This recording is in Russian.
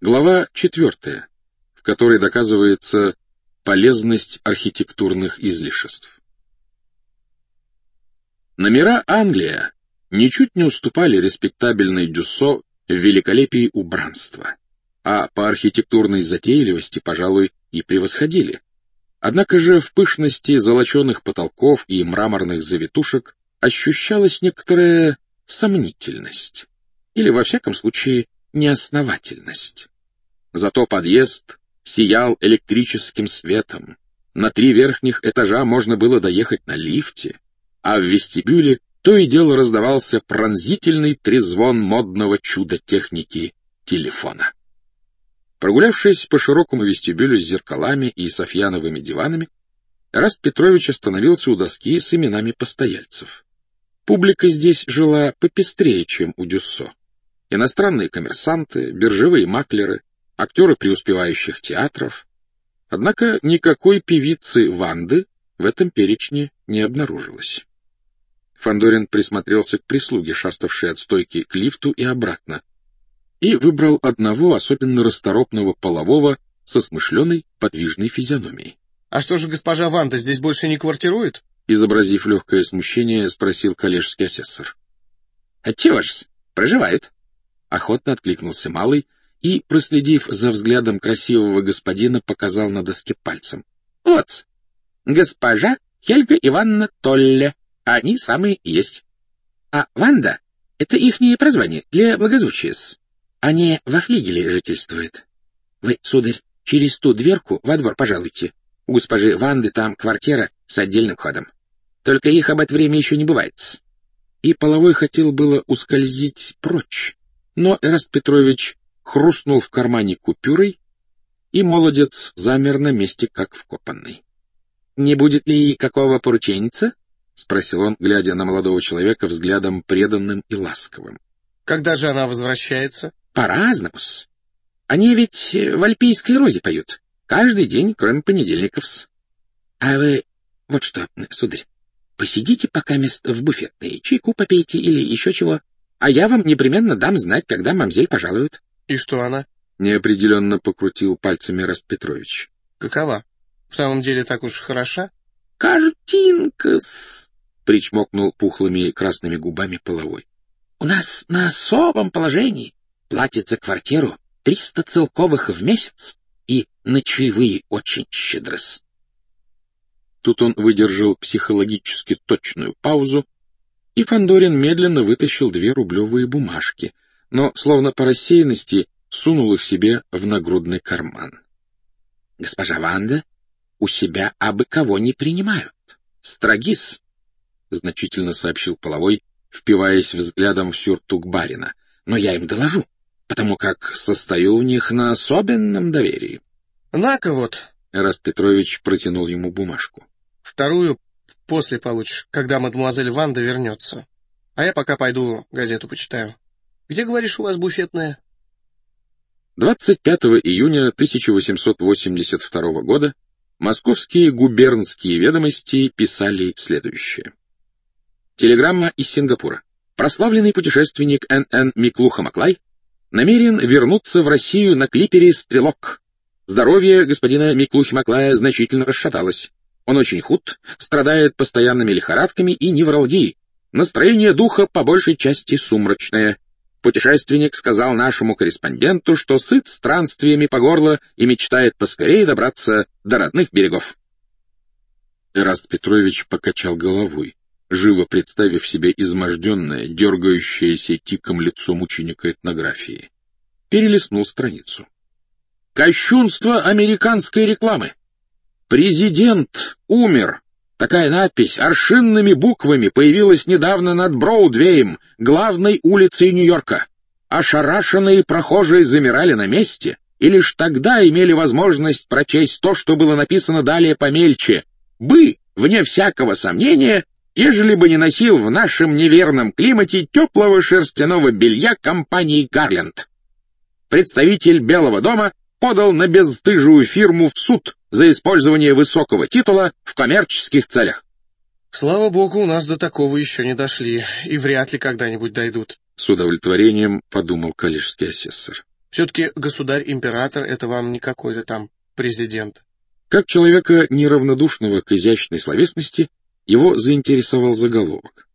Глава 4, в которой доказывается полезность архитектурных излишеств. Номера «Англия» ничуть не уступали респектабельной Дюссо в великолепии убранства, а по архитектурной затейливости, пожалуй, и превосходили. Однако же в пышности золоченых потолков и мраморных завитушек ощущалась некоторая сомнительность, или, во всяком случае, неосновательность. Зато подъезд сиял электрическим светом, на 3 верхних этажа можно было доехать на лифте, а в вестибюле то и дело раздавался пронзительный трезвон модного чуда техники телефона. Прогулявшись по широкому вестибюлю с зеркалами и софьяновыми диванами, Эраст Петрович остановился у доски с именами постояльцев. Публика здесь жила попестрее, чем у Дюссо. Иностранные коммерсанты, биржевые маклеры, актеры преуспевающих театров. Однако никакой певицы Ванды в этом перечне не обнаружилось. Фандорин присмотрелся к прислуге, шаставшей от стойки к лифту и обратно, и выбрал одного особенно расторопного полового со смышленой подвижной физиономией. — А что же госпожа Ванда здесь больше не квартирует? — изобразив легкое смущение, спросил коллежский асессор. — Отчего ж, проживает. Охотно откликнулся малый и, проследив за взглядом красивого господина, показал на доске пальцем. — Вот, госпожа Хельга Ивановна Толле. Они самые есть. А Ванда — это ихнее прозвание для благозвучия-с. Они во флигеле жительствуют. Вы, сударь, через ту дверку во двор пожалуйте. У госпожи Ванды там квартира с отдельным ходом. Только их об это время еще не бывает. И половой хотел было ускользить прочь, но Эраст Петрович хрустнул в кармане купюрой, и молодец замер на месте, как вкопанный. — Не будет ли какого порученца? — спросил он, глядя на молодого человека взглядом преданным и ласковым. — Когда же она возвращается? — По-разному-с. Они ведь в Альпийской розе поют. Каждый день, кроме понедельников-с. А вы вот что, сударь, посидите пока мест в буфетной, чайку попейте или еще чего, а я вам непременно дам знать, когда мамзель пожалует. — И что она? — неопределенно покрутил пальцами Эраст Петрович. — Какова? В самом деле так уж хороша? — Картинка-с, — причмокнул пухлыми красными губами половой. — У нас на особом положении. Платит за квартиру 300 целковых в месяц, и на чаевые очень щедро-с. Тут он выдержал психологически точную паузу, и Фандорин медленно вытащил 2 рублевые бумажки, но, словно по рассеянности, сунул их себе в нагрудный карман. — Госпожа Ванда у себя абы кого не принимают. Строгис, — значительно сообщил половой, впиваясь взглядом в сюртук барина. — Но я им доложу, потому как состою у них на особенном доверии. — На-ка вот. Эраст Петрович протянул ему бумажку. — Вторую после получишь, когда мадемуазель Ванда вернется. А я пока пойду газету почитаю. Где, говоришь, у вас буфетная? 25 июня 1882 года московские губернские ведомости писали следующее. Телеграмма из Сингапура. Прославленный путешественник Н.Н. Миклуха-Маклай намерен вернуться в Россию на клипере «Стрелок». Здоровье господина Миклухи-Маклая значительно расшаталось. Он очень худ, страдает постоянными лихорадками и невралгией. Настроение духа по большей части сумрачное. Путешественник сказал нашему корреспонденту, что сыт странствиями по горло и мечтает поскорее добраться до родных берегов. Эраст Петрович покачал головой, живо представив себе изможденное, дергающееся тиком лицо мученика этнографии. Перелистнул страницу. Кощунство американской рекламы. Президент умер. Такая надпись аршинными буквами появилась недавно над Броудвеем, главной улицей Нью-Йорка. Ошарашенные прохожие замирали на месте и лишь тогда имели возможность прочесть то, что было написано далее помельче. «Бы, вне всякого сомнения, ежели бы не носил в нашем неверном климате теплого шерстяного белья компании «Гарленд». Представитель Белого дома подал на бесстыжую фирму в суд за использование высокого титула в коммерческих целях. Слава богу, у нас до такого еще не дошли, и вряд ли когда-нибудь дойдут. С удовлетворением подумал коллежский асессор. Все-таки государь-император — это вам не какой-то там президент. Как человека, неравнодушного к изящной словесности, его заинтересовал заголовок.